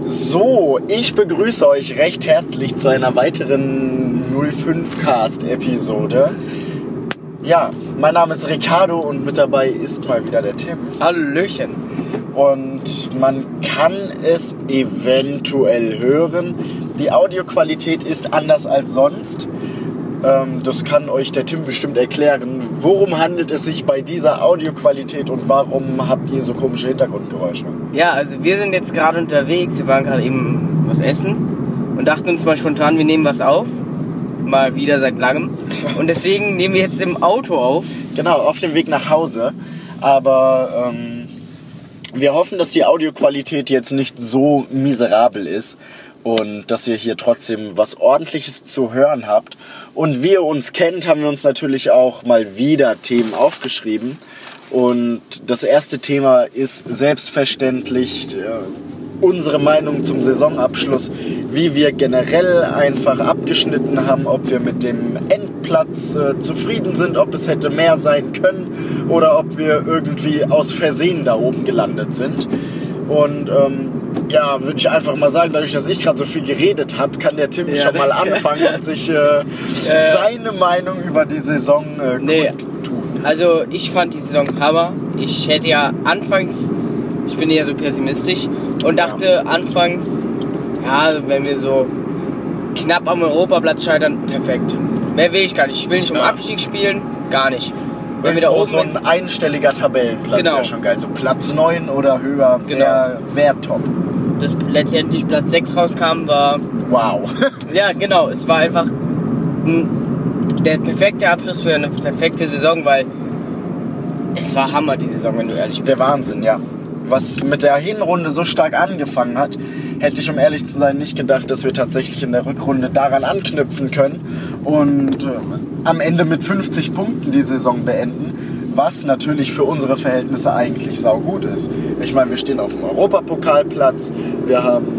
So, ich begrüße euch recht herzlich zu einer weiteren 05-Cast-Episode. Ja, mein Name ist Ricardo und mit dabei ist mal wieder der Tim. Hallöchen. Und man kann es eventuell hören. Die Audioqualität ist anders als sonst. Das kann euch der Tim bestimmt erklären. Worum handelt es sich bei dieser Audioqualität und warum habt ihr so komische Hintergrundgeräusche? Ja, also wir sind jetzt gerade unterwegs. Wir waren gerade eben was essen und dachten uns mal spontan, wir nehmen was auf. Mal wieder seit langem. Und deswegen nehmen wir jetzt im Auto auf. Genau, auf dem Weg nach Hause. Aber wir hoffen, dass die Audioqualität jetzt nicht so miserabel ist. Und dass ihr hier trotzdem was Ordentliches zu hören habt. Und wie ihr uns kennt, haben wir uns natürlich auch mal wieder Themen aufgeschrieben. Und das erste Thema ist selbstverständlich unsere Meinung zum Saisonabschluss. Wie wir generell einfach abgeschnitten haben, ob wir mit dem Endplatz zufrieden sind, ob es hätte mehr sein können oder ob wir irgendwie aus Versehen da oben gelandet sind. Und ja, würde ich einfach mal sagen, dadurch, dass ich gerade so viel geredet habe, kann der Tim schon mal anfangen und sich seine Meinung über die Saison kundtun. Also ich fand die Saison Hammer. Ich hätte ja anfangs, ich bin eher so pessimistisch und dachte anfangs, ja, wenn wir so knapp am Europaplatz scheitern, perfekt. Mehr will ich gar nicht. Ich will nicht um Abstieg spielen, gar nicht. Wenn wir da oben so ein einstelliger Tabellenplatz wäre schon geil. So Platz 9 oder höher wäre top. Dass letztendlich Platz 6 rauskam, war... Wow. Ja, genau. Es war einfach der perfekte Abschluss für eine perfekte Saison, weil es war Hammer, die Saison, wenn du ehrlich bist. Der Wahnsinn, ja. Was mit der Hinrunde so stark angefangen hat, hätte ich, um ehrlich zu sein, nicht gedacht, dass wir tatsächlich in der Rückrunde daran anknüpfen können und am Ende mit 50 Punkten die Saison beenden, was natürlich für unsere Verhältnisse eigentlich saugut ist. Ich meine, wir stehen auf dem Europapokalplatz, wir haben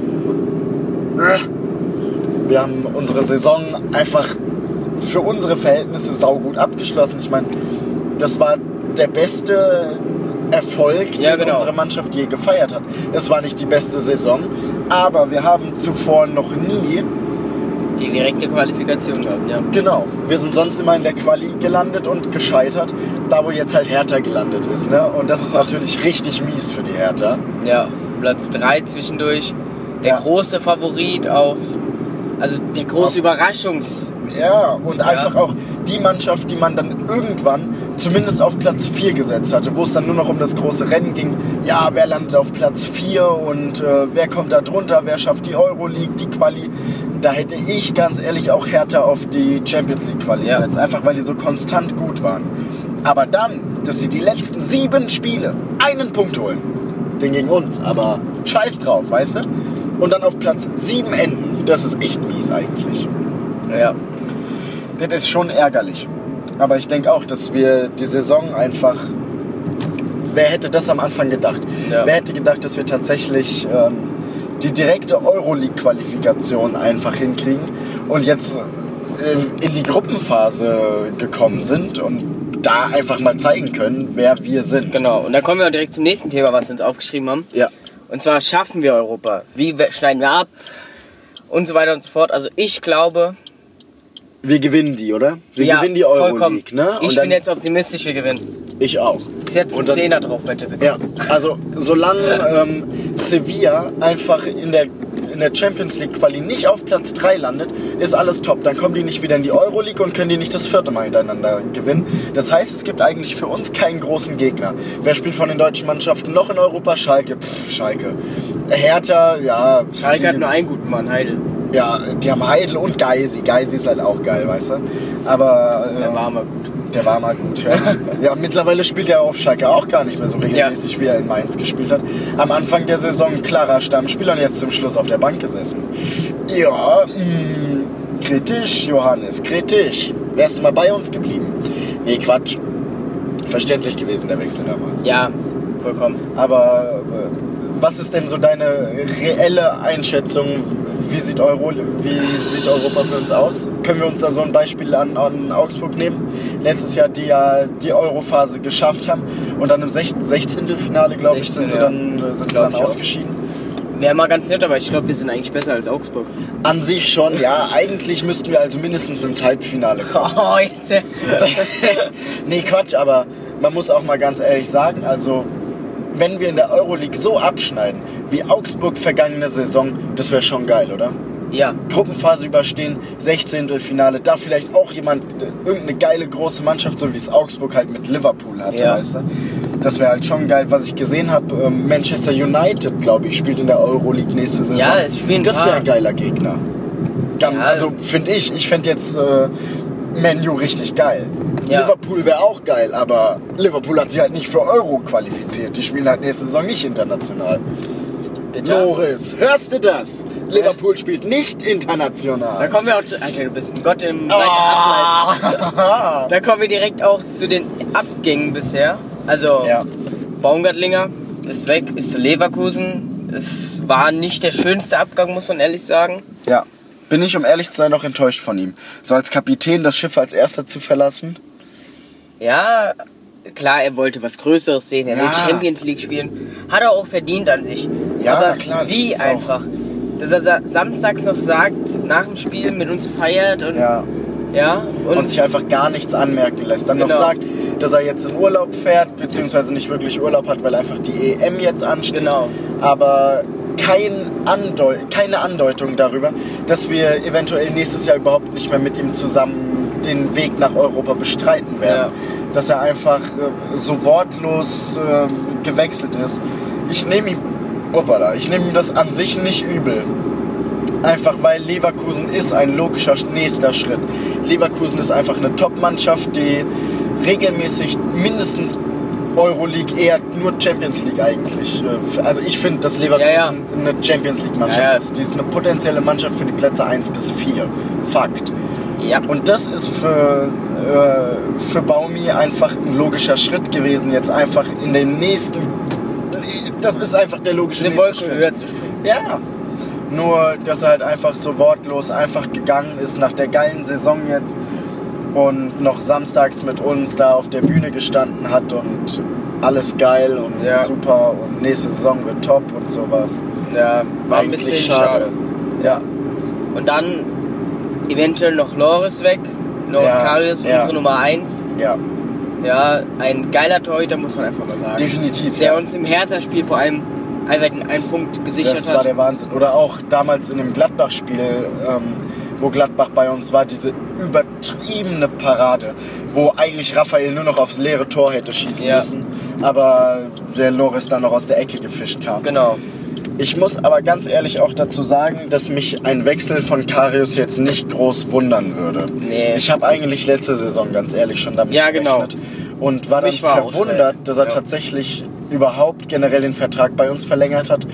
unsere Saison einfach für unsere Verhältnisse saugut abgeschlossen. Ich meine, das war der beste Erfolg, den unsere Mannschaft je gefeiert hat. Es war nicht die beste Saison, aber wir haben zuvor noch nie die direkte Qualifikation gehabt, ja. Genau. Wir sind sonst immer in der Quali gelandet und gescheitert, da wo jetzt halt Hertha gelandet ist, ne? Und das ist natürlich richtig mies für die Hertha. Ja, Platz 3 zwischendurch. Der große Favorit also der große Überraschungs... Ja, und einfach auch die Mannschaft, die man dann irgendwann zumindest auf Platz 4 gesetzt hatte, wo es dann nur noch um das große Rennen ging. Ja, wer landet auf Platz 4 und wer kommt da drunter, wer schafft die Euroleague, die Quali. Da hätte ich ganz ehrlich auch Hertha auf die Champions League Quali gesetzt, einfach weil die so konstant gut waren. Aber dann, dass sie die letzten 7 Spiele einen Punkt holen, den gegen uns, aber scheiß drauf, weißt du? Und dann auf Platz 7 enden, das ist echt mies eigentlich. Ja. Das ist schon ärgerlich. Aber ich denke auch, dass wir die Saison einfach... Wer hätte das am Anfang gedacht? Ja. Wer hätte gedacht, dass wir tatsächlich die direkte Euroleague-Qualifikation einfach hinkriegen und jetzt in die Gruppenphase gekommen sind und da einfach mal zeigen können, wer wir sind. Genau, und dann kommen wir auch direkt zum nächsten Thema, was wir uns aufgeschrieben haben. Ja. Und zwar schaffen wir Europa. Wie schneiden wir ab? Und so weiter und so fort. Also ich glaube... Wir gewinnen die, oder? Wir gewinnen die Euroleague, ne? Ich bin jetzt optimistisch, wir gewinnen. Ich auch. Ich setze einen Zehner drauf, bitte. Ja, also solange Sevilla einfach in der Champions League Quali nicht auf Platz 3 landet, ist alles top. Dann kommen die nicht wieder in die Euroleague und können die nicht das 4. Mal hintereinander gewinnen. Das heißt, es gibt eigentlich für uns keinen großen Gegner. Wer spielt von den deutschen Mannschaften noch in Europa? Schalke. Schalke. Hertha, ja. Schalke hat nur einen guten Mann, Heidel. Ja, die haben Heidel und Geisi. Geisi ist halt auch geil, weißt du? Aber... der war mal gut. Der war mal gut, ja. Ja, mittlerweile spielt er auf Schalke auch gar nicht mehr so regelmäßig, wie er in Mainz gespielt hat. Am Anfang der Saison klarer Stammspieler und jetzt zum Schluss auf der Bank gesessen. Ja, kritisch, Johannes, kritisch. Wärst du mal bei uns geblieben? Nee, Quatsch. Verständlich gewesen, der Wechsel damals. Ja, vollkommen. Aber was ist denn so deine reelle Einschätzung? Wie sieht Europa für uns aus? Können wir uns da so ein Beispiel an Augsburg nehmen? Letztes Jahr, die ja die Europhase geschafft haben und dann im 16. Finale, glaube ich, sind sie dann ausgeschieden. Wäre mal ganz nett, aber ich glaube, wir sind eigentlich besser als Augsburg. An sich schon, ja. Eigentlich müssten wir also mindestens ins Halbfinale kommen. Oh, jetzt. Nee, Quatsch, aber man muss auch mal ganz ehrlich sagen, also wenn wir in der Euroleague so abschneiden, wie Augsburg vergangene Saison, das wäre schon geil, oder? Ja. Gruppenphase überstehen, 16. Finale, da vielleicht auch jemand, irgendeine geile große Mannschaft, so wie es Augsburg halt mit Liverpool hatte, Ja. weißt du? Das wäre halt schon geil. Was ich gesehen habe, Manchester United, glaube ich, spielt in der Euroleague nächste Saison. Ja, es spielen das wäre paar. ein geiler Gegner. Ja. Also finde ich. Ich fände jetzt Man U richtig geil. Ja. Liverpool wäre auch geil, aber Liverpool hat sich halt nicht für Euro qualifiziert. Die spielen halt nächste Saison nicht international. Bitte? Loris, hörst du das? Liverpool spielt nicht Da international. kommen wir auch zu. Alter, du bist ein Gott im Ah. Da kommen wir direkt auch zu den Abgängen bisher. Also, Ja. Baumgartlinger ist weg, ist zu Leverkusen. Es war nicht der schönste Abgang, muss man ehrlich sagen. Ja. Bin ich, um ehrlich zu sein, noch enttäuscht von ihm. So als Kapitän das Schiff als erster zu verlassen. Ja, klar, er wollte was Größeres sehen, er will Ja. Champions League spielen. Hat er auch verdient an sich. Ja, aber na klar, das wie ist auch- einfach? Dass er samstags noch sagt, nach dem Spiel mit uns feiert und Ja. und Und sich einfach gar nichts anmerken lässt. Dann noch Genau. sagt, dass er jetzt in Urlaub fährt, beziehungsweise nicht wirklich Urlaub hat, weil einfach die EM jetzt ansteht. Genau. Aber keine Andeutung darüber, dass wir eventuell nächstes Jahr überhaupt nicht mehr mit ihm zusammen den Weg nach Europa bestreiten werden. Ja. Dass er einfach so wortlos gewechselt ist. Ich nehme ihm das an sich nicht übel. Einfach weil Leverkusen ist ein logischer nächster Schritt. Leverkusen ist einfach eine Top-Mannschaft, die regelmäßig mindestens Euroleague, eher nur Champions League eigentlich. Also ich finde, dass Leverkusen Ja. eine Champions League-Mannschaft Ja. ist. Die ist eine potenzielle Mannschaft für die Plätze 1 bis 4. Fakt. ja. Und das ist für Baumi einfach ein logischer Schritt gewesen, jetzt einfach in den nächsten... Das ist einfach der logische eine nächste Wolke Schritt. höher zu springen. Ja, nur dass er halt einfach so wortlos einfach gegangen ist nach der geilen Saison jetzt und noch samstags mit uns da auf der Bühne gestanden hat und alles geil und Ja. super und nächste Saison wird top und sowas. Ja, war ein Eigentlich bisschen schade. schade. Ja. Und dann eventuell noch Loris weg. Loris Ja, Karius, ja. unsere Nummer 1. Ja, Ja, ein geiler Torhüter, muss man einfach mal sagen. definitiv. Der ja. uns im Hertha-Spiel vor allem einfach einen Punkt gesichert Das war hat. der Wahnsinn. Oder auch damals in dem Gladbach-Spiel, wo Gladbach bei uns war, diese übertriebene Parade, wo eigentlich Raphael nur noch aufs leere Tor hätte schießen Ja. müssen, aber der Loris dann noch aus der Ecke gefischt kam. Genau. Ich muss aber ganz ehrlich auch dazu sagen, dass mich ein Wechsel von Karius jetzt nicht groß wundern würde. Nee. Ich habe eigentlich letzte Saison ganz ehrlich schon damit Ja, genau. gerechnet und war Für dann mich war auch verwundert, schnell. dass er Ja. tatsächlich überhaupt generell den Vertrag bei uns verlängert hat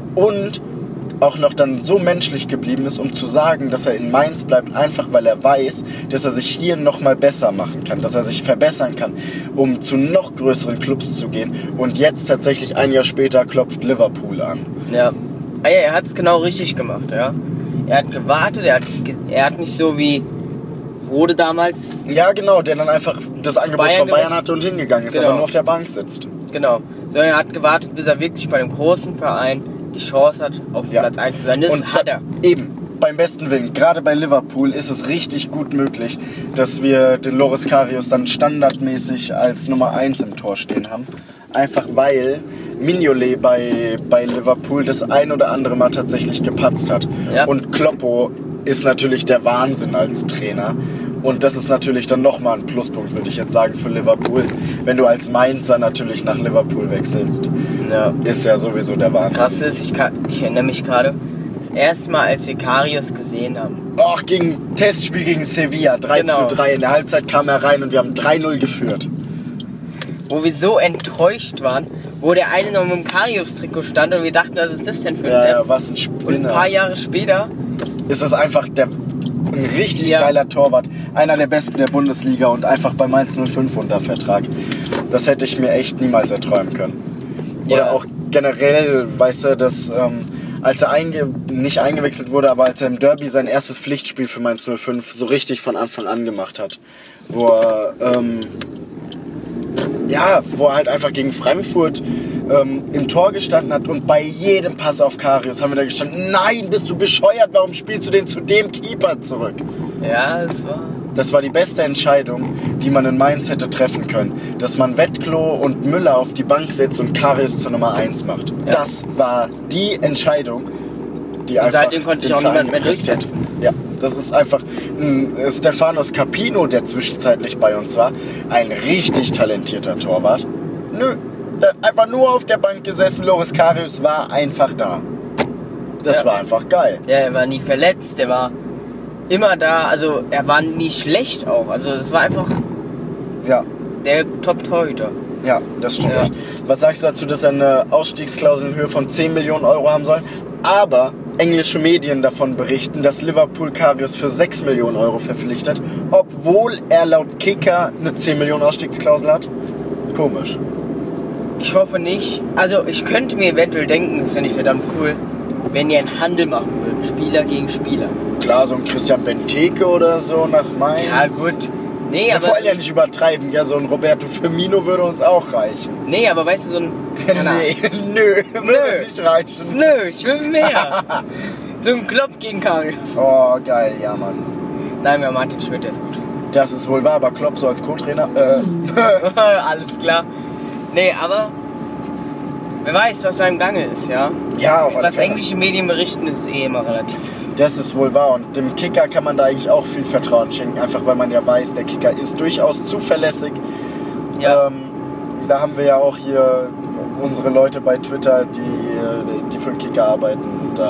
und auch noch dann so menschlich geblieben ist, um zu sagen, dass er in Mainz bleibt, einfach weil er weiß, dass er sich hier nochmal besser machen kann, dass er sich verbessern kann, um zu noch größeren Clubs zu gehen. Und jetzt tatsächlich ein Jahr später klopft Liverpool an. Ja. Ah, ja, er hat es genau richtig gemacht, ja. Er hat gewartet, er hat nicht so wie Rode damals, Ja, genau, der dann einfach das Angebot Bayern von Bayern gewechselt. hatte und hingegangen ist, Genau. aber nur auf der Bank sitzt. genau, sondern er hat gewartet, bis er wirklich bei einem großen Verein die Chance hat, auf Ja. Platz 1 zu sein. Das hat er. Eben, beim besten Willen, gerade bei Liverpool ist es richtig gut möglich, dass wir den Loris Karius dann standardmäßig als Nummer 1 im Tor stehen haben. Einfach weil Mignolet bei Liverpool das ein oder andere Mal tatsächlich gepatzt hat. Ja. Und Kloppo ist natürlich der Wahnsinn als Trainer. Und das ist natürlich dann nochmal ein Pluspunkt, würde ich jetzt sagen, für Liverpool. Wenn du als Mainzer natürlich nach Liverpool wechselst, Ja. ist ja sowieso der Wahnsinn. Krass ist, ich erinnere mich gerade, das erste Mal, als wir Karius gesehen haben. Och, gegen Testspiel gegen Sevilla, 3:3. In der Halbzeit kam er rein und wir haben 3:0 geführt. Wo wir so enttäuscht waren, wo der eine noch mit dem Karius-Trikot stand und wir dachten, was ist das denn für ein Ja, Depp? ja, was ein Und ein Spinner. paar Jahre später, Ist das einfach ein richtig Ja. geiler Torwart. Einer der besten der Bundesliga und einfach bei Mainz 05 unter Vertrag. Das hätte ich mir echt niemals erträumen können. Oder Ja. auch generell, weißt du, dass als er nicht eingewechselt wurde, aber als er im Derby sein erstes Pflichtspiel für Mainz 05 so richtig von Anfang an gemacht hat. Wo er halt einfach gegen Frankfurt im Tor gestanden hat und bei jedem Pass auf Karius haben wir da gestanden, nein, bist du bescheuert, warum spielst du den zu dem Keeper zurück? Ja, Das war die beste Entscheidung, die man in Mainz hätte treffen können. Dass man Wettklo und Müller auf die Bank setzt und Karius zur Nummer 1 macht. Ja. Das war die Entscheidung, die einfach seitdem konnte sich auch niemand mehr durchsetzen. Ja, das ist einfach Stefanos Capino, der zwischenzeitlich bei uns war. Ein richtig talentierter Torwart. Nö, der hat einfach nur auf der Bank gesessen. Loris Karius war einfach da. Das war einfach geil. Ja, er war nie verletzt, der war immer da, also er war nie schlecht auch. Also es war einfach der Top-Torhüter. Ja, das stimmt echt. Was sagst du dazu, dass er eine Ausstiegsklausel in Höhe von 10 Millionen Euro haben soll? Aber englische Medien davon berichten, dass Liverpool Karius für 6 Millionen Euro verpflichtet, obwohl er laut Kicker eine 10 Millionen Ausstiegsklausel hat? Komisch. Ich hoffe nicht. Also ich könnte mir eventuell denken, das finde ich verdammt cool, wenn die einen Handel machen würden, Spieler gegen Spieler. Klar, so ein Christian Benteke oder so nach Mainz. Ja gut. Nee, aber... Wir wollen ja nicht übertreiben, ja, so ein Roberto Firmino würde uns auch reichen. Nee, aber weißt du, so ein... Würde nicht reichen. Nö, ich will mehr. So ein Klopp gegen Karius. Oh, geil, ja, Mann. Nein, wir Martin Schmidt, der ist gut. Das ist wohl wahr, aber Klopp so als Co-Trainer, Alles klar. Nee, aber... Wer weiß, was da im Gange ist, ja? Ja, auf alle Was Fälle. englische Medien berichten, ist immer relativ. Das ist wohl wahr und dem Kicker kann man da eigentlich auch viel Vertrauen schenken, einfach weil man ja weiß, der Kicker ist durchaus zuverlässig. Ja. Da haben wir ja auch hier unsere Leute bei Twitter, die für den Kicker arbeiten.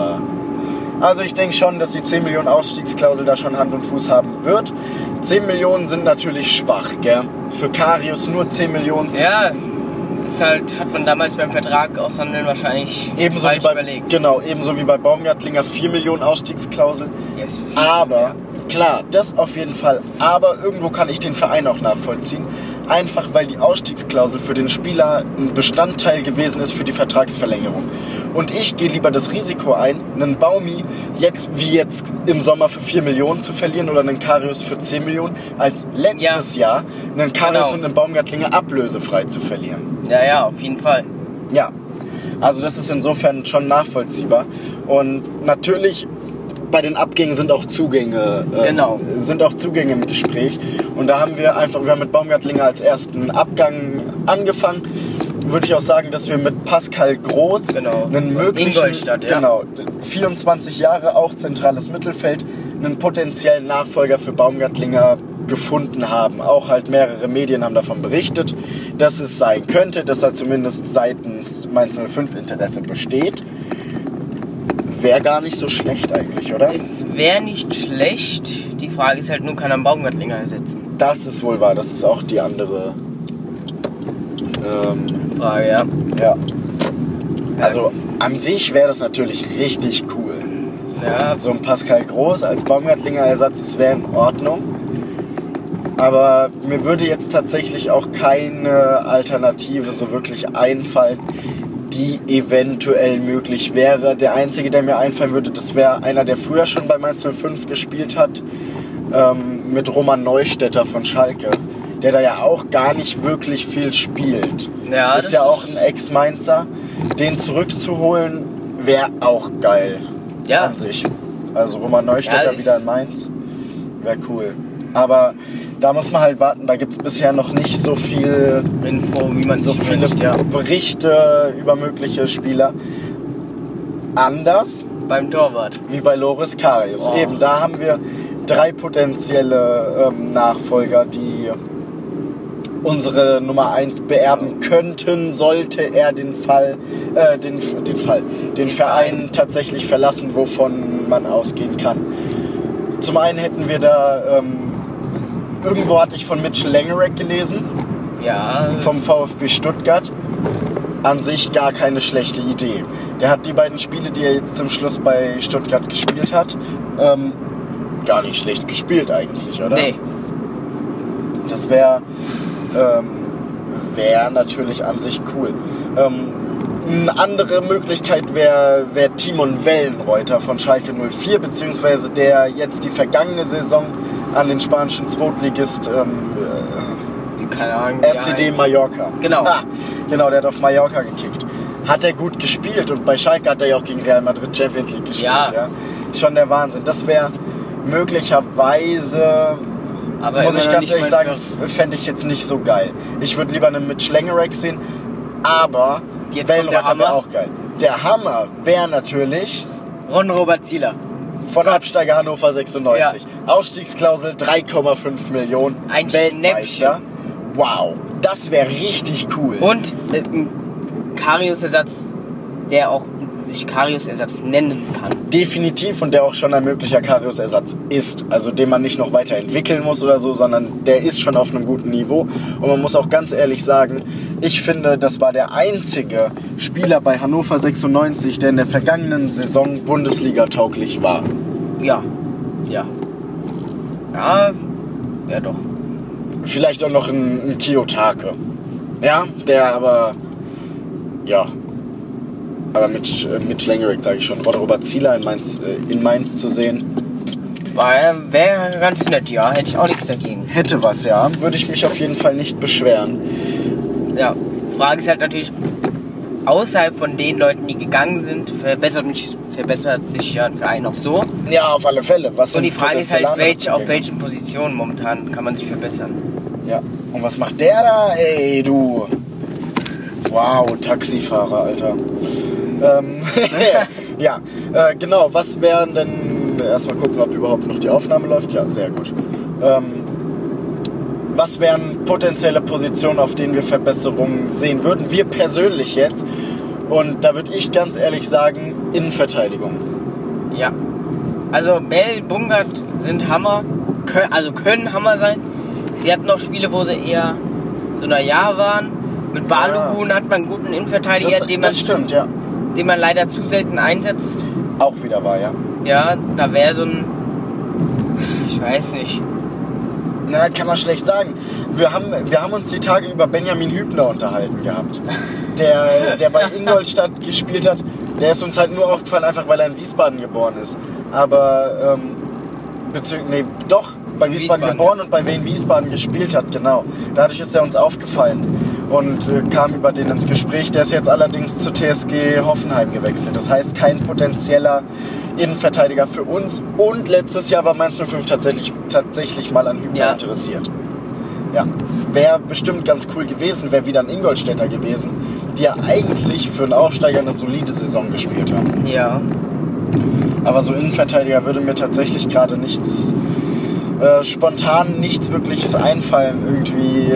Also ich denke schon, dass die 10 Millionen Ausstiegsklausel da schon Hand und Fuß haben wird. 10 Millionen sind natürlich schwach, gell? Für Karius nur 10 Millionen zu ist halt, hat man damals beim Vertrag aushandeln wahrscheinlich falsch überlegt. Genau, ebenso wie bei Baumgartlinger 4 Millionen Ausstiegsklausel. Yes, Aber, klar, das auf jeden Fall. Aber irgendwo kann ich den Verein auch nachvollziehen. Einfach weil die Ausstiegsklausel für den Spieler ein Bestandteil gewesen ist für die Vertragsverlängerung. Und ich gehe lieber das Risiko ein, einen Baumi jetzt im Sommer für 4 Millionen zu verlieren oder einen Karius für 10 Millionen, als letztes Jahr einen Karius und einen Baumgartlinger ablösefrei zu verlieren. Ja, auf jeden Fall. Ja, also das ist insofern schon nachvollziehbar. Und natürlich bei den Abgängen sind auch Zugänge im Gespräch. Und da haben wir mit Baumgartlinger als ersten Abgang angefangen. Würde ich auch sagen, dass wir mit Pascal Groß einen möglichen, Ingolstadt, 24 Jahre, auch zentrales Mittelfeld, einen potenziellen Nachfolger für Baumgartlinger gefunden haben. Auch halt mehrere Medien haben davon berichtet, dass es sein könnte, dass da zumindest seitens Mainz 05 Interesse besteht. Wäre gar nicht so schlecht eigentlich, oder? Es wäre nicht schlecht. Die Frage ist halt nur, kann er einen Baumgartlinger ersetzen? Das ist wohl wahr, das ist auch die andere Frage, ja. Ja. Also an sich wäre das natürlich richtig cool. Ja. So ein Pascal Groß als Baumgartlinger Ersatz, das wäre in Ordnung. Aber mir würde jetzt tatsächlich auch keine Alternative so wirklich einfallen, die eventuell möglich wäre. Der einzige, der mir einfallen würde, das wäre einer, der früher schon bei Mainz 05 gespielt hat, mit Roman Neustädter von Schalke, der da ja auch gar nicht wirklich viel spielt. Ja, ist ja auch ein Ex-Mainzer. Den zurückzuholen, wäre auch geil an sich. Also Roman Neustädter wieder in Mainz, wäre cool. Aber da muss man halt warten, da gibt es bisher noch nicht so viel Info, wie man so viele Berichte über mögliche Spieler. Anders beim Torwart. Wie bei Loris Karius. Oh. Eben, da haben wir 3 potenzielle Nachfolger, die unsere Nummer 1 beerben könnten, sollte er den Verein tatsächlich verlassen, wovon man ausgehen kann. Zum einen hätten wir da, irgendwo hatte ich von Mitchell Langerek gelesen, vom VfB Stuttgart. An sich gar keine schlechte Idee. Der hat die beiden Spiele, die er jetzt zum Schluss bei Stuttgart gespielt hat, gar nicht schlecht gespielt eigentlich, oder? Nee. Das wäre natürlich an sich cool. Eine andere Möglichkeit wäre Timon Wellenreuter von Schalke 04, beziehungsweise der jetzt die vergangene Saison an den spanischen Zweitligist keine Ahnung, RCD Mallorca. Genau. Genau, der hat auf Mallorca gekickt. hat er gut gespielt. Und bei Schalke hat er ja auch gegen Real Madrid Champions League gespielt. Ja. Schon der Wahnsinn. Das wäre möglicherweise, Aber muss immer ich noch ganz nicht ehrlich mein sagen, fände ich jetzt nicht so geil. Ich würde lieber einen Mitch Langerack sehen, aber Jetzt kommt der Wellenreuther wäre Hammer. auch geil. Der Hammer wäre natürlich Ron-Robert Zieler. von Absteiger Hannover 96. Ja. Ausstiegsklausel 3,5 Millionen. Ein Weltmeister. Wow, das wäre richtig cool. Und ein Karius-Ersatz, der auch sich Karius-Ersatz nennen kann. Definitiv, und der auch schon ein möglicher Karius-Ersatz ist. Also den man nicht noch weiterentwickeln muss oder so, sondern der ist schon auf einem guten Niveau. Und man muss auch ganz ehrlich sagen, ich finde, das war der einzige Spieler bei Hannover 96, der in der vergangenen Saison Bundesliga-tauglich war. Ja. Ja, doch. Vielleicht auch noch ein Kiyotake. Ja, der aber... Ja. Aber mit Langerack sage ich schon. Robert Zieler in Mainz zu sehen. Wäre ganz nett, ja. Hätte ich auch nichts dagegen. Hätte was, ja. Würde ich mich auf jeden Fall nicht beschweren. Ja. Frage ist halt natürlich, außerhalb von den Leuten, die gegangen sind, verbessert sich ja ein Verein auch so. Ja, auf alle Fälle. Was Und die sind Frage ist halt, potenzielle auf Neuzugänge? welchen Positionen momentan kann man sich verbessern. Ja. Und was macht der da? Ey, du. Wow, Taxifahrer, Alter. Ja, genau. Was wären denn... Erstmal gucken, ob überhaupt noch die Aufnahme läuft. Ja, sehr gut. Was wären potenzielle Positionen, auf denen wir Verbesserungen sehen würden? Wir persönlich jetzt. Und da würde ich ganz ehrlich sagen, Innenverteidigung. Ja. Also Bell, Bungert sind Hammer, können Hammer sein. Sie hatten auch Spiele, wo sie eher so waren. Mit Balogun hat man einen guten Innenverteidiger, Das stimmt, ja. den man leider zu selten einsetzt. Auch wieder wahr, ja. Ja, da wäre so ein... Ich weiß nicht. Na, kann man schlecht sagen. Wir haben uns die Tage über Benjamin Hübner unterhalten gehabt. Der bei Ingolstadt gespielt hat. Der ist uns halt nur aufgefallen, einfach weil er in Wiesbaden geboren ist. Aber, bei Wiesbaden geboren, ja. Und bei Wien Wiesbaden gespielt hat, genau. Dadurch ist er uns aufgefallen und kam über den ins Gespräch. Der ist jetzt allerdings zu TSG Hoffenheim gewechselt. Das heißt, kein potenzieller Innenverteidiger für uns. Und letztes Jahr war Mainz 05 tatsächlich mal an Hübner interessiert. Ja, wäre bestimmt ganz cool gewesen, wäre wieder ein Ingolstädter gewesen, die ja eigentlich für einen Aufsteiger eine solide Saison gespielt haben. Ja. Aber so Innenverteidiger würde mir tatsächlich gerade spontan nichts Wirkliches einfallen. Irgendwie,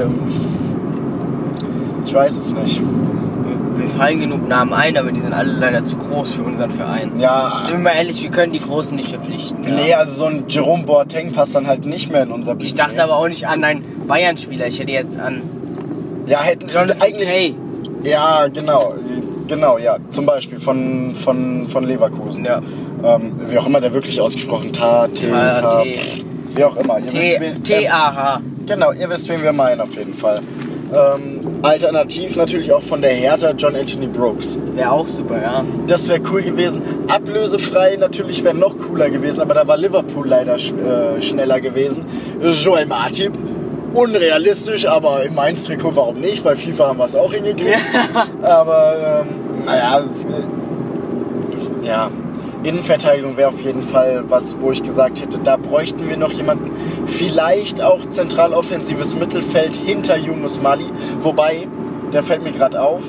ich weiß es nicht. Mir fallen genug Namen ein, aber die sind alle leider zu groß für unseren Verein. Ja. Sind wir mal ehrlich, wir können die Großen nicht verpflichten. Ja. Nee, also so ein Jerome Boateng passt dann halt nicht mehr in unser Budget. Ich dachte aber auch nicht an einen Bayern-Spieler, ich hätte jetzt an... Ja, hätten Jonathan eigentlich... Tay. Ja, genau, ja. Zum Beispiel von Leverkusen. Ja. Wie auch immer der wirklich ausgesprochen, wie auch immer. T-A-H. Genau, ihr wisst, wen wir meinen auf jeden Fall. Alternativ natürlich auch von der Hertha John Anthony Brooks. Wäre auch super, ja. Das wäre cool gewesen. Ablösefrei natürlich wäre noch cooler gewesen, aber da war Liverpool leider schneller gewesen. Joel Matip. Unrealistisch, aber im Mainz-Trikot warum nicht? Bei FIFA haben wir es auch hingekriegt. Ja. Aber Innenverteidigung wäre auf jeden Fall was, wo ich gesagt hätte, da bräuchten wir noch jemanden. Vielleicht auch zentral offensives Mittelfeld hinter Yunus Mali. Wobei, der fällt mir gerade auf,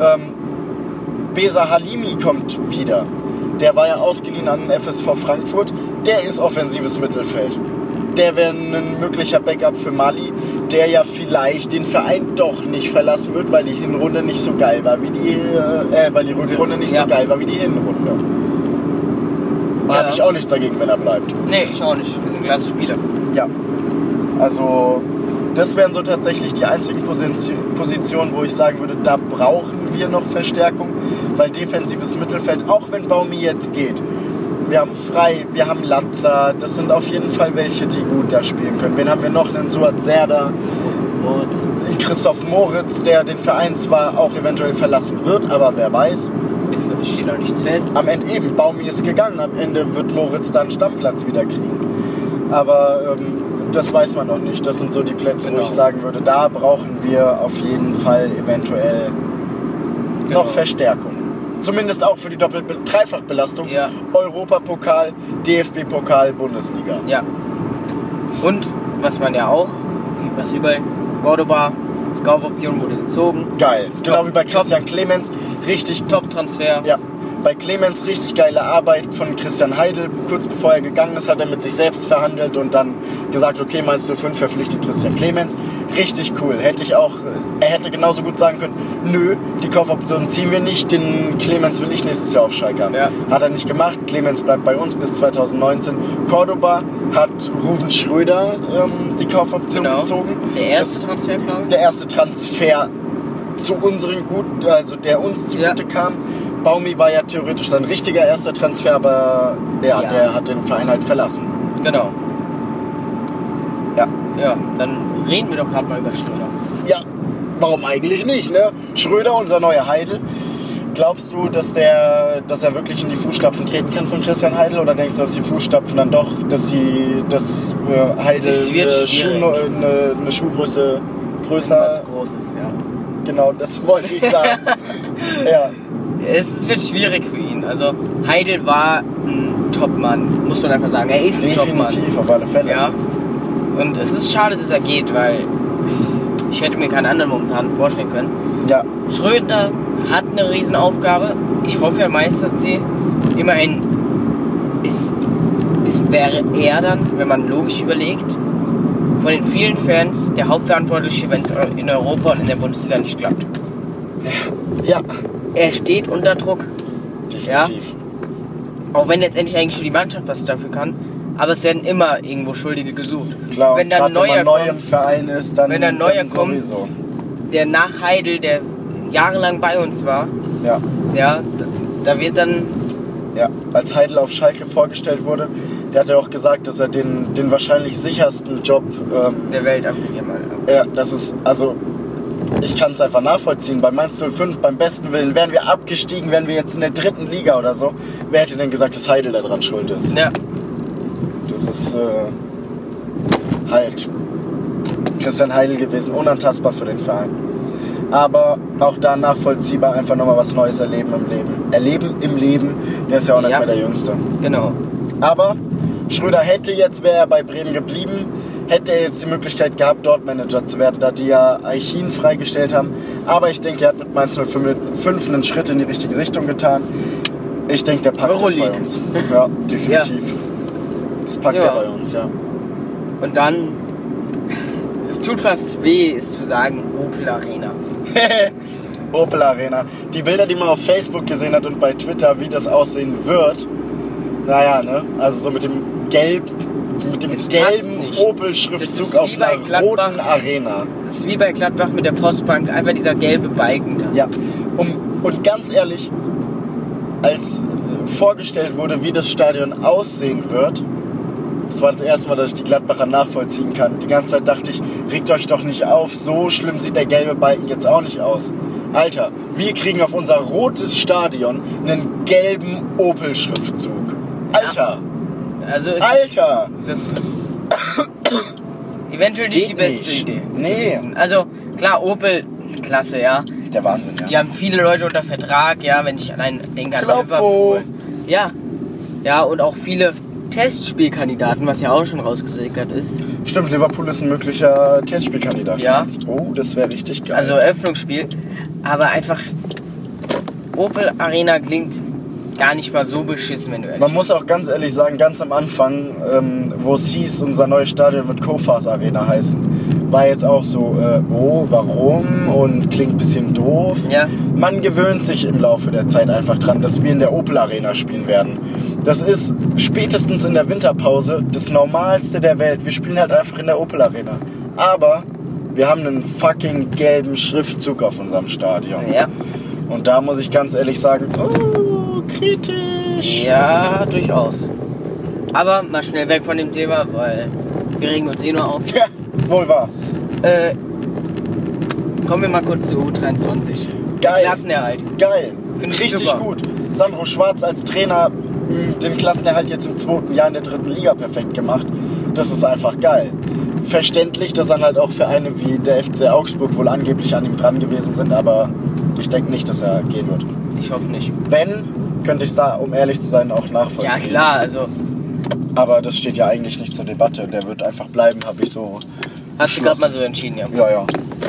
Besa Halimi kommt wieder. Der war ja ausgeliehen an den FSV Frankfurt. Der ist offensives Mittelfeld. Der wäre ein möglicher Backup für Mali, der ja vielleicht den Verein doch nicht verlassen wird, weil die Hinrunde nicht so geil war wie weil die Rückrunde nicht so geil war wie die Hinrunde. Ja. Habe ich auch nichts dagegen, wenn er bleibt. Nee, ich auch nicht. Wir sind klasse Spieler. Ja. Also, das wären so tatsächlich die einzigen Positionen, wo ich sagen würde, da brauchen wir noch Verstärkung, weil defensives Mittelfeld, auch wenn Baumi jetzt geht, wir haben Frei, wir haben Latza, das sind auf jeden Fall welche, die gut da spielen können. Wen haben wir noch? Einen Suat Serdar, Christoph Moritz, der den Verein zwar auch eventuell verlassen wird, aber wer weiß. Es steht noch nichts fest. Am Ende eben, Baumi ist gegangen, am Ende wird Moritz dann Stammplatz wieder kriegen. Aber das weiß man noch nicht. Das sind so die Plätze, wo ich sagen würde, da brauchen wir auf jeden Fall eventuell noch Verstärkung. zumindest auch für die Dreifachbelastung, Ja. Europapokal, DFB-Pokal, Bundesliga. Ja. Und, was man ja auch, was überall, Cordoba, die Kaufoption wurde gezogen. Geil. Genau Top, wie bei top. Christian Clemens. Richtig Top-Transfer. Ja, bei Clemens richtig geile Arbeit von Christian Heidel. Kurz bevor er gegangen ist, hat er mit sich selbst verhandelt und dann gesagt, okay, Mainz 05 verpflichtet Christian Clemens. Richtig cool. Er hätte genauso gut sagen können, nö, die Kaufoption ziehen wir nicht, den Clemens will ich nächstes Jahr auf Schalke haben. Ja. Hat er nicht gemacht. Clemens bleibt bei uns bis 2019. Cordoba hat Ruven Schröder die Kaufoption gezogen. Der erste Transfer, glaube ich. Der erste Transfer zu unseren also der uns zugute kam. Baumi war ja theoretisch sein richtiger erster Transfer, aber der hat den Verein halt verlassen. Genau. Ja. Ja, dann reden wir doch gerade mal über Schröder. Ja, warum eigentlich nicht, ne? Schröder, unser neuer Heidel. Glaubst du, dass er wirklich in die Fußstapfen treten kann von Christian Heidel? Oder denkst du, dass die Fußstapfen dann doch, dass Heidel eine Schuhgröße größer... Zu groß ist, ja. Genau, das wollte ich sagen. Ja. Es wird schwierig für ihn. Also Heidel war ein Topmann, muss man einfach sagen. Er ist ein Topmann. Definitiv, auf alle Fälle. Ja. Und es ist schade, dass er geht, weil ich hätte mir keinen anderen momentan vorstellen können. Ja. Schröder hat eine Riesenaufgabe. Ich hoffe, er meistert sie. Immerhin wäre er dann, wenn man logisch überlegt, von den vielen Fans der Hauptverantwortliche, wenn es in Europa und in der Bundesliga nicht klappt. Ja. Er steht unter Druck. Definitiv. Ja? Auch wenn letztendlich eigentlich schon die Mannschaft was dafür kann. Aber es werden immer irgendwo Schuldige gesucht. Klar, wenn dann wenn man neu im kommt, Verein ist, dann wenn ein neuer kommt, sowieso. der nach Heidel, der jahrelang bei uns war, Ja. da wird dann... Ja, als Heidel auf Schalke vorgestellt wurde, der hat ja auch gesagt, dass er den wahrscheinlich sichersten Job der Welt abgegeben hat. Ja, das ist, also ich kann es einfach nachvollziehen. Bei Mainz 05, beim besten Willen, wären wir abgestiegen, wären wir jetzt in der 3. Liga oder so, wer hätte denn gesagt, dass Heidel da dran schuld ist? Ja. Das ist halt Christian Heidel gewesen, unantastbar für den Verein. Aber auch da nachvollziehbar, einfach nochmal was Neues erleben im Leben. Erleben im Leben, der ist ja auch nicht mehr der Jüngste. Genau. Aber Schröder wäre er bei Bremen geblieben, hätte er jetzt die Möglichkeit gehabt, dort Manager zu werden, da die ja Aichin freigestellt haben. Aber ich denke, er hat mit Mainz 05 einen Schritt in die richtige Richtung getan. Ich denke, der packt das bei uns. Ja, definitiv. Ja. Das packt er bei uns, ja. Und dann, es tut fast weh, es zu sagen, Opel Arena. Opel Arena. Die Bilder, die man auf Facebook gesehen hat und bei Twitter, wie das aussehen wird, naja, ne? Also so mit dem gelben Opel-Schriftzug auf einer roten Arena. Das ist wie bei Gladbach mit der Postbank, einfach dieser gelbe Balken da. Ja, und ganz ehrlich, als vorgestellt wurde, wie das Stadion aussehen wird, das war das erste Mal, dass ich die Gladbacher nachvollziehen kann. Die ganze Zeit dachte ich, regt euch doch nicht auf, so schlimm sieht der gelbe Balken jetzt auch nicht aus. Alter, wir kriegen auf unser rotes Stadion einen gelben Opel-Schriftzug. Alter! Also Alter! Das ist eventuell nicht die beste Idee. Nee. Also klar, Opel, klasse, ja. Der Wahnsinn, ja. Die haben viele Leute unter Vertrag, ja, wenn ich allein denke an Kloppo. Liverpool. Ja. Ja, und auch viele Testspielkandidaten, was ja auch schon rausgesickert ist. Stimmt, Liverpool ist ein möglicher Testspielkandidat ja. für uns. Oh, das wäre richtig geil. Also Eröffnungsspiel. Aber einfach Opel Arena klingt gar nicht mal so beschissen, wenn du ehrlich bist. Man muss auch ganz ehrlich sagen, ganz am Anfang, wo es hieß, unser neues Stadion wird Kofas Arena heißen, war jetzt auch so, warum? Und klingt ein bisschen doof. Ja. Man gewöhnt sich im Laufe der Zeit einfach dran, dass wir in der Opel Arena spielen werden. Das ist spätestens in der Winterpause das Normalste der Welt. Wir spielen halt einfach in der Opel Arena. Aber wir haben einen fucking gelben Schriftzug auf unserem Stadion. Ja. Und da muss ich ganz ehrlich sagen, kritisch. Ja, durchaus. Aber mal schnell weg von dem Thema, weil wir regen uns nur auf. Ja, wohl wahr. Kommen wir mal kurz zu U23. Geil. Klassenerhalt. Geil. Find ich richtig super. gut. Sandro Schwarz als Trainer den Klassenerhalt jetzt im 2. Jahr in der 3. Liga perfekt gemacht. Das ist einfach geil. Verständlich, dass dann halt auch Vereine wie der FC Augsburg wohl angeblich an ihm dran gewesen sind, aber ich denke nicht, dass er gehen wird. Ich hoffe nicht. Wenn, könnte ich es da, um ehrlich zu sein, auch nachvollziehen. Ja klar, also Aber das steht ja eigentlich nicht zur Debatte. Der wird einfach bleiben, habe ich so hast du gerade mal so entschieden, ja. Ja.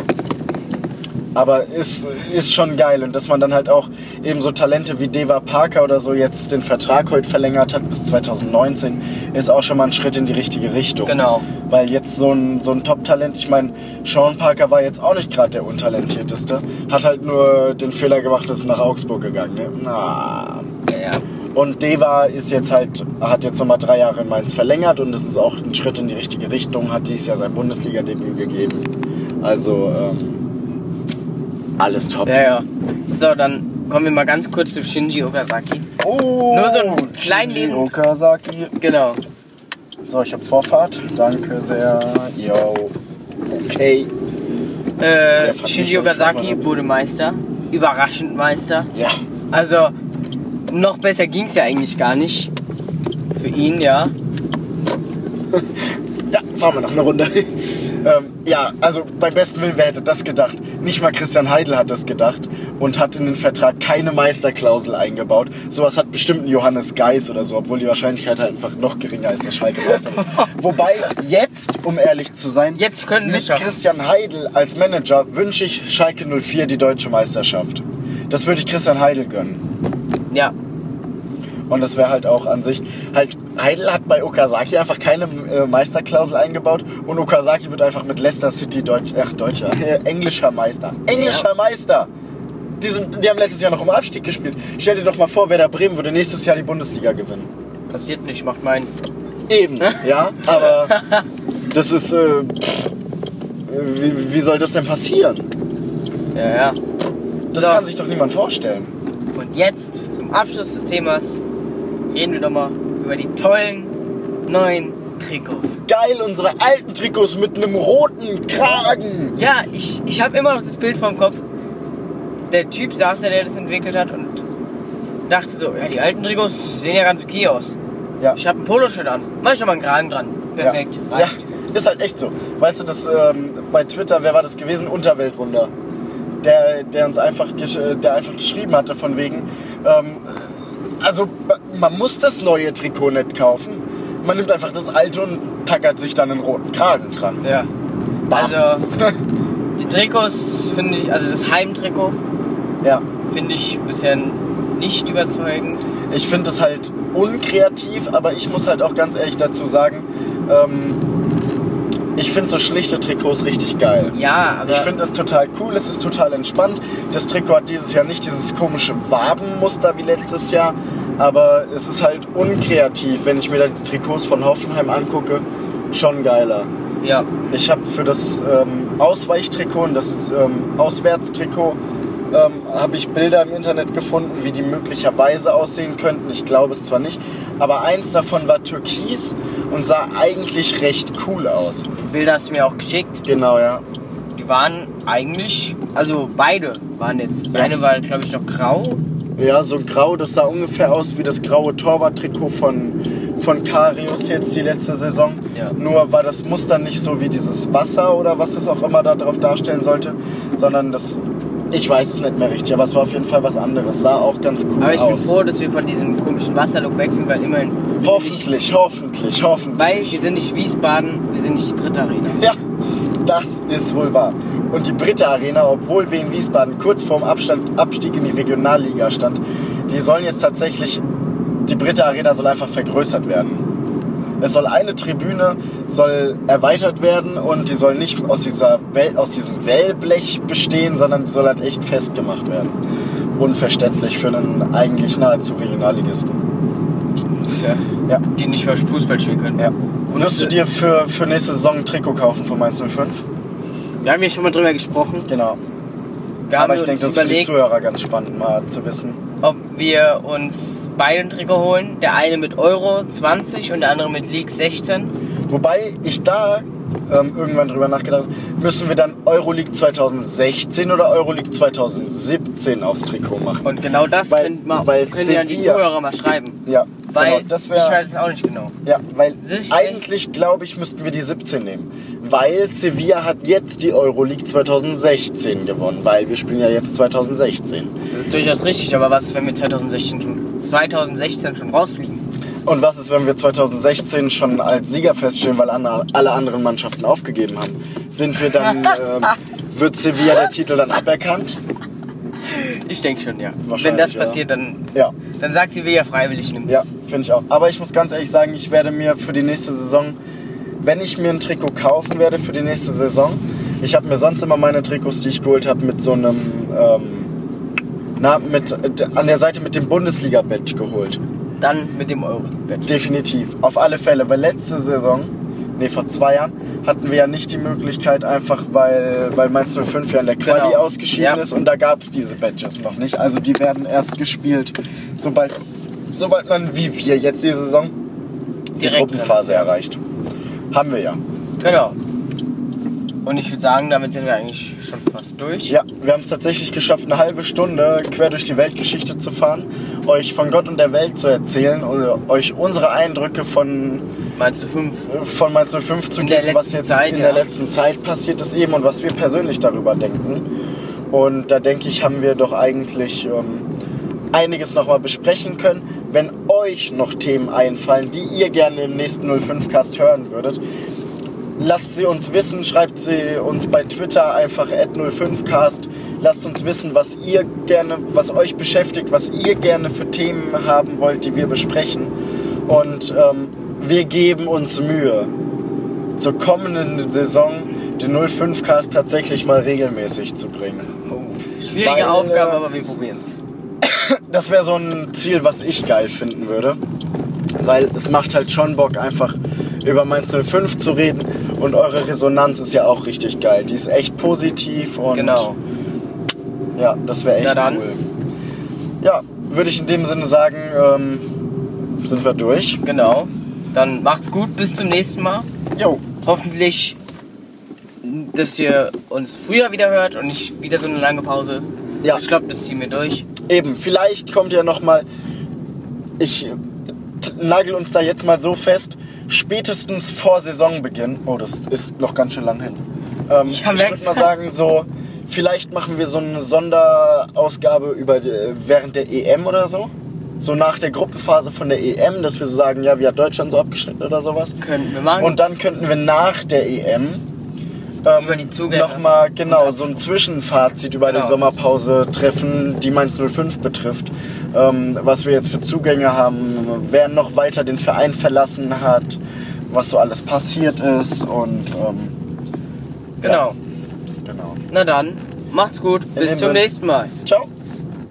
Aber ist schon geil. Und dass man dann halt auch eben so Talente wie Deva Parker oder so jetzt den Vertrag heute verlängert hat bis 2019, ist auch schon mal ein Schritt in die richtige Richtung. Genau. Weil jetzt so ein Top-Talent, ich meine, Sean Parker war jetzt auch nicht gerade der untalentierteste, hat halt nur den Fehler gemacht, ist nach Augsburg gegangen. Ne? Ja. Und Deva hat jetzt nochmal 3 Jahre in Mainz verlängert und das ist auch ein Schritt in die richtige Richtung, hat dieses Jahr sein Bundesliga-Debüt gegeben. Also, alles top. Ja. So, dann kommen wir mal ganz kurz zu Shinji Okazaki. Oh, nur so einen kleinen Shinji Okazaki. Genau. So, ich habe Vorfahrt. Danke sehr. Yo. Okay. Shinji Okazaki wurde Meister. Überraschend Meister. Ja. Also, noch besser ging es ja eigentlich gar nicht. Für ihn, ja. Ja, fahren wir noch eine Runde. Ja, also beim besten Willen, wer hätte das gedacht? Nicht mal Christian Heidel hat das gedacht und hat in den Vertrag keine Meisterklausel eingebaut. Sowas hat bestimmt ein Johannes Geis oder so, obwohl die Wahrscheinlichkeit halt einfach noch geringer ist, dass Schalke Meister wird. Wobei jetzt, um ehrlich zu sein, jetzt könnten sie mit schaffen. Christian Heidel als Manager wünsche ich Schalke 04 die deutsche Meisterschaft. Das würde ich Christian Heidel gönnen. Ja. Und das wäre halt auch an sich, halt, Heidel hat bei Okazaki einfach keine Meisterklausel eingebaut und Okazaki wird einfach mit Leicester City englischer Meister. Englischer Meister! Die haben letztes Jahr noch um Abstieg gespielt. Stell dir doch mal vor, Werder Bremen würde nächstes Jahr die Bundesliga gewinnen. Passiert nicht, macht Mainz. Eben, ja, aber das ist, wie soll das denn passieren? Ja. Das kann sich doch niemand vorstellen. Und jetzt, zum Abschluss des Themas, reden wir doch mal über die tollen neuen Trikots. Geil, unsere alten Trikots mit einem roten Kragen. Ja, ich habe immer noch das Bild vorm Kopf. Der Typ saß da, der das entwickelt hat und dachte so, ja, die alten Trikots sehen ja ganz okay aus. Ja. Ich habe ein Poloshirt an, mach ich noch mal einen Kragen dran. Perfekt, Ja, reicht. ist halt echt so. Weißt du, das bei Twitter, wer war das gewesen? Unterweltwunder. Der uns einfach geschrieben hatte von wegen, also man muss das neue Trikot nicht kaufen. Man nimmt einfach das alte und tackert sich dann einen roten Kragen dran. Ja. Bam. Also die Trikots finde ich, also das Heimtrikot Ja. finde ich bisher nicht überzeugend. Ich finde es halt unkreativ, aber ich muss halt auch ganz ehrlich dazu sagen, ich finde so schlichte Trikots richtig geil. Ja, aber Ich finde das total cool, es ist total entspannt. Das Trikot hat dieses Jahr nicht dieses komische Wabenmuster wie letztes Jahr, aber es ist halt unkreativ, wenn ich mir da die Trikots von Hoffenheim angucke, schon geiler. ja, Ich habe für das Ausweichtrikot und das Auswärtstrikot habe ich Bilder im Internet gefunden, wie die möglicherweise aussehen könnten. Ich glaube es zwar nicht, aber eins davon war türkis und sah eigentlich recht cool aus. die Bilder hast du mir auch geschickt. Genau, ja. Die waren eigentlich, also beide waren jetzt. Das eine war, glaube ich, noch grau. Ja, so grau, das sah ungefähr aus wie das graue Torwarttrikot von Karius jetzt die letzte Saison. Ja. Nur war das Muster nicht so wie dieses Wasser oder was es auch immer da drauf darstellen sollte, sondern das, ich weiß es nicht mehr richtig, aber es war auf jeden Fall was anderes. Sah auch ganz cool Aber ich bin aus. froh, dass wir von diesem komischen Wasserlook wechseln, weil immerhin. sind wir Hoffentlich. Nicht, weil wir sind nicht Wiesbaden, wir sind nicht die Britta Arena. Ja, das ist wohl wahr. Und die Britta Arena, obwohl Wien Wiesbaden kurz vorm Abstieg in die Regionalliga stand, die sollen jetzt tatsächlich, die Britta Arena soll einfach vergrößert werden. Es soll eine Tribüne soll erweitert werden und die soll nicht aus diesem Wellblech bestehen, sondern die soll halt echt festgemacht werden. Unverständlich für einen eigentlich nahezu Regionalligisten. Ja. Die nicht mehr Fußball spielen können. Ja. Wirst du dir für nächste Saison ein Trikot kaufen von Mainz 05? Wir haben ja schon mal drüber gesprochen. Genau. Wir Aber haben ich denke, das uns ist für die überlegt, Zuhörer ganz spannend mal zu wissen. ob wir uns beide ein Trikot holen. Der eine mit Euro 20 und der andere mit League 16. Wobei ich da irgendwann drüber nachgedacht habe, müssen wir dann Euroleague 2016 oder Euroleague 2017 aufs Trikot machen. Und genau das Weil können Sevilla- ja die Zuhörer mal schreiben. Ja, Weil genau, das ich wäre. weiß es auch nicht genau. Ja, weil 16? eigentlich glaube ich, müssten wir die 17 nehmen. weil Sevilla hat jetzt die Euroleague 2016 gewonnen, weil wir spielen ja jetzt 2016. Das ist durchaus richtig, aber was ist, wenn wir 2016 schon rausfliegen? Und was ist, wenn wir 2016 schon als Sieger feststehen, weil alle anderen Mannschaften aufgegeben haben? Sind wir dann, wird Sevilla der Titel dann aberkannt? Ich denke schon, ja. Wahrscheinlich, wenn das passiert, dann sagt Sevilla freiwillig nimmt. Ja, finde ich auch. Aber ich muss ganz ehrlich sagen, ich werde mir für die nächste Saison, wenn ich mir ein Trikot kaufen werde für die nächste Saison, ich habe mir sonst immer meine Trikots, die ich geholt habe, mit so einem, an der Seite mit dem Bundesliga-Badge geholt. Dann mit dem Euroleague-Badge. Definitiv, auf alle Fälle, weil vor 2 Jahren, hatten wir ja nicht die Möglichkeit, einfach weil Mainz 05 ja in der Quali ausgeschieden ist und da gab es diese Badges noch nicht. Also die werden erst gespielt, sobald man, wie wir jetzt die Saison, die Gruppenphase erreicht. Haben wir ja. Genau. Und ich würde sagen, damit sind wir eigentlich schon fast durch. Ja, wir haben es tatsächlich geschafft, eine halbe Stunde quer durch die Weltgeschichte zu fahren, euch von Gott und der Welt zu erzählen oder euch unsere Eindrücke von Mainz 05 zu geben, was jetzt in der letzten Zeit passiert ist eben und was wir persönlich darüber denken. Und da denke ich, haben wir doch eigentlich einiges nochmal besprechen können. Wenn euch noch Themen einfallen, die ihr gerne im nächsten 05-Cast hören würdet, lasst sie uns wissen, schreibt sie uns bei Twitter einfach @05cast. Lasst uns wissen, was euch beschäftigt, was ihr gerne für Themen haben wollt, die wir besprechen. Und wir geben uns Mühe, zur kommenden Saison den 05cast tatsächlich mal regelmäßig zu bringen. Schwierige Aufgabe, aber wir probieren es. Das wäre so ein Ziel, was ich geil finden würde. Weil es macht halt schon Bock, einfach über Mainz 05 zu reden. Und eure Resonanz ist ja auch richtig geil. Die ist echt positiv und genau. Ja, das wäre echt cool. Ja, würde ich in dem Sinne sagen, sind wir durch. Genau. Dann macht's gut, bis zum nächsten Mal. Jo. Hoffentlich, dass ihr uns früher wieder hört und nicht wieder so eine lange Pause ist. Ja. Ich glaube, das ziehen wir durch. Eben, vielleicht kommt ja nochmal, ich nagel uns da jetzt mal so fest, spätestens vor Saisonbeginn, das ist noch ganz schön lang hin, ich würde mal sagen, so, vielleicht machen wir so eine Sonderausgabe während der EM oder so. So nach der Gruppenphase von der EM, dass wir so sagen, ja, wie hat Deutschland so abgeschnitten oder sowas. Könnten wir machen. Und dann könnten wir nach der EM über die Zugänge nochmal so ein Zwischenfazit über die Sommerpause treffen, die Mainz 05 betrifft. Was wir jetzt für Zugänge haben, wer noch weiter den Verein verlassen hat, was so alles passiert ist und genau. Genau. Na dann, macht's gut, bis zum nächsten Mal. Ciao.